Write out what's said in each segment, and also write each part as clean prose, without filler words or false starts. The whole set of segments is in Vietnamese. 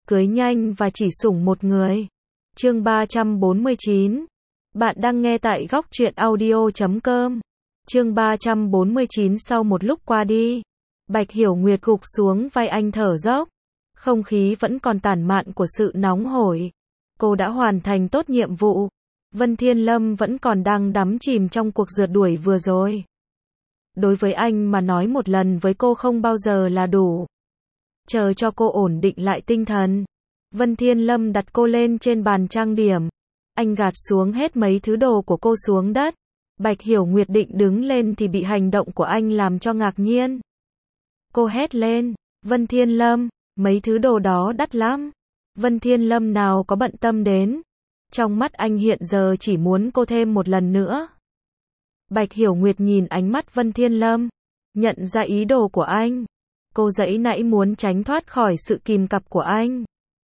cưới nhanh và chỉ sủng một người. Chương 349. Bạn đang nghe tại góc truyện audio.com. Chương 349. Sau một lúc qua đi, Bạch Hiểu Nguyệt gục xuống vai anh thở dốc. Không khí vẫn còn tản mạn của sự nóng hổi. Cô đã hoàn thành tốt nhiệm vụ. Vân Thiên Lâm vẫn còn đang đắm chìm trong cuộc rượt đuổi vừa rồi. Đối với anh mà nói một lần với cô không bao giờ là đủ. Chờ cho cô ổn định lại tinh thần, Vân Thiên Lâm đặt cô lên trên bàn trang điểm. Anh gạt xuống hết mấy thứ đồ của cô xuống đất. Bạch Hiểu Nguyệt định đứng lên thì bị hành động của anh làm cho ngạc nhiên. Cô hét lên, Vân Thiên Lâm, mấy thứ đồ đó đắt lắm. Vân Thiên Lâm nào có bận tâm đến. Trong mắt anh hiện giờ chỉ muốn cô thêm một lần nữa. Bạch Hiểu Nguyệt nhìn ánh mắt Vân Thiên Lâm, nhận ra ý đồ của anh. Cô giãy nãy muốn tránh thoát khỏi sự kìm cặp của anh.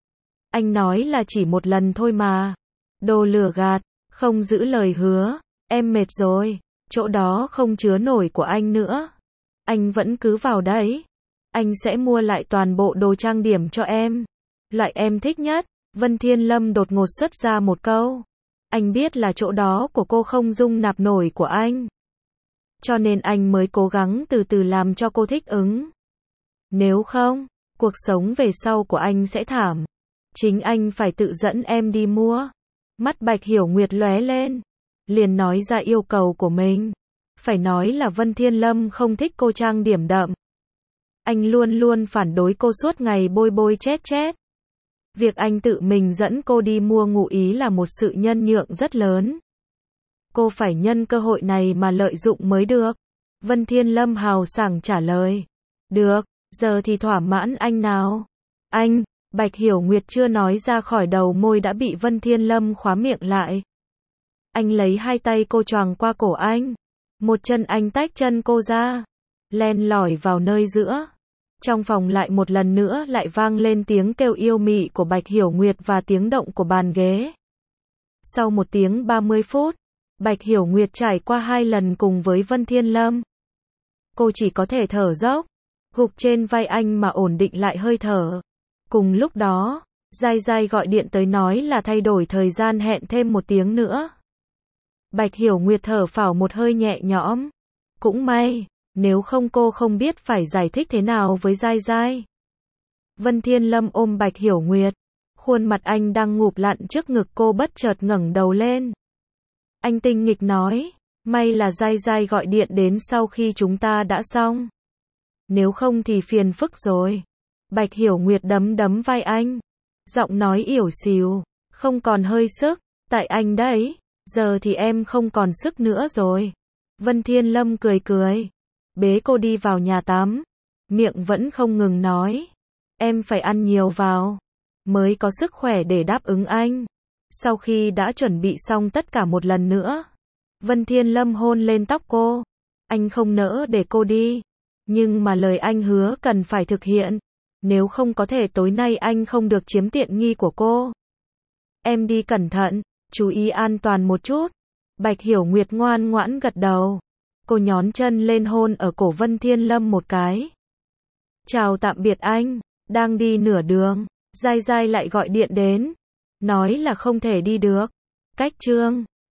Anh nói là chỉ một lần thôi mà. Đồ lừa gạt, không giữ lời hứa. Em mệt rồi, chỗ đó không chứa nổi của anh nữa. Anh vẫn cứ vào đấy. Anh sẽ mua lại toàn bộ đồ trang điểm cho em. Loại em thích nhất. Vân Thiên Lâm đột ngột xuất ra một câu. Anh biết là chỗ đó của cô không dung nạp nổi của anh. Cho nên anh mới cố gắng từ từ làm cho cô thích ứng. Nếu không, cuộc sống về sau của anh sẽ thảm. Chính anh phải tự dẫn em đi mua. Mắt Bạch Hiểu Nguyệt lóe lên, liền nói ra yêu cầu của mình. Phải nói là Vân Thiên Lâm không thích cô trang điểm đậm. Anh luôn luôn phản đối cô suốt ngày bôi bôi chét chét. Việc anh tự mình dẫn cô đi mua ngụ ý là một sự nhân nhượng rất lớn. Cô phải nhân cơ hội này mà lợi dụng mới được. Vân Thiên Lâm hào sảng trả lời. Được, giờ thì thỏa mãn anh nào. Anh, Bạch Hiểu Nguyệt chưa nói ra khỏi đầu môi đã bị Vân Thiên Lâm khóa miệng lại. Anh lấy hai tay cô choàng qua cổ anh. Một chân anh tách chân cô ra. Len lỏi vào nơi giữa. Trong phòng lại một lần nữa lại vang lên tiếng kêu yêu mị của Bạch Hiểu Nguyệt và tiếng động của bàn ghế. Sau 1 tiếng 30 phút, Bạch Hiểu Nguyệt trải qua 2 lần cùng với Vân Thiên Lâm. Cô chỉ có thể thở dốc, gục trên vai anh mà ổn định lại hơi thở. Cùng lúc đó, Giai Giai gọi điện tới nói là thay đổi thời gian hẹn thêm 1 tiếng nữa. Bạch Hiểu Nguyệt thở phào một hơi nhẹ nhõm. Cũng may, nếu không cô không biết phải giải thích thế nào với Giai Giai. Vân Thiên Lâm ôm Bạch Hiểu Nguyệt. Khuôn mặt anh đang ngụp lặn trước ngực cô bất chợt ngẩng đầu lên. Anh tinh nghịch nói, may là Giai Giai gọi điện đến sau khi chúng ta đã xong. Nếu không thì phiền phức rồi. Bạch Hiểu Nguyệt đấm đấm vai anh. Giọng nói ỉu xìu, không còn hơi sức, tại anh đấy, giờ thì em không còn sức nữa rồi. Vân Thiên Lâm cười cười, bế cô đi vào nhà tắm. Miệng vẫn không ngừng nói, em phải ăn nhiều vào, mới có sức khỏe để đáp ứng anh. Sau khi đã chuẩn bị xong tất cả một lần nữa, Vân Thiên Lâm hôn lên tóc cô. Anh không nỡ để cô đi, nhưng mà lời anh hứa cần phải thực hiện. Nếu không có thể tối nay anh không được chiếm tiện nghi của cô. Em đi cẩn thận, chú ý an toàn một chút. Bạch Hiểu Nguyệt ngoan ngoãn gật đầu. Cô nhón chân lên hôn ở cổ Vân Thiên Lâm một cái. Chào tạm biệt anh. Đang đi nửa đường, Giai Giai lại gọi điện đến. Nói là không thể đi được. Cách chương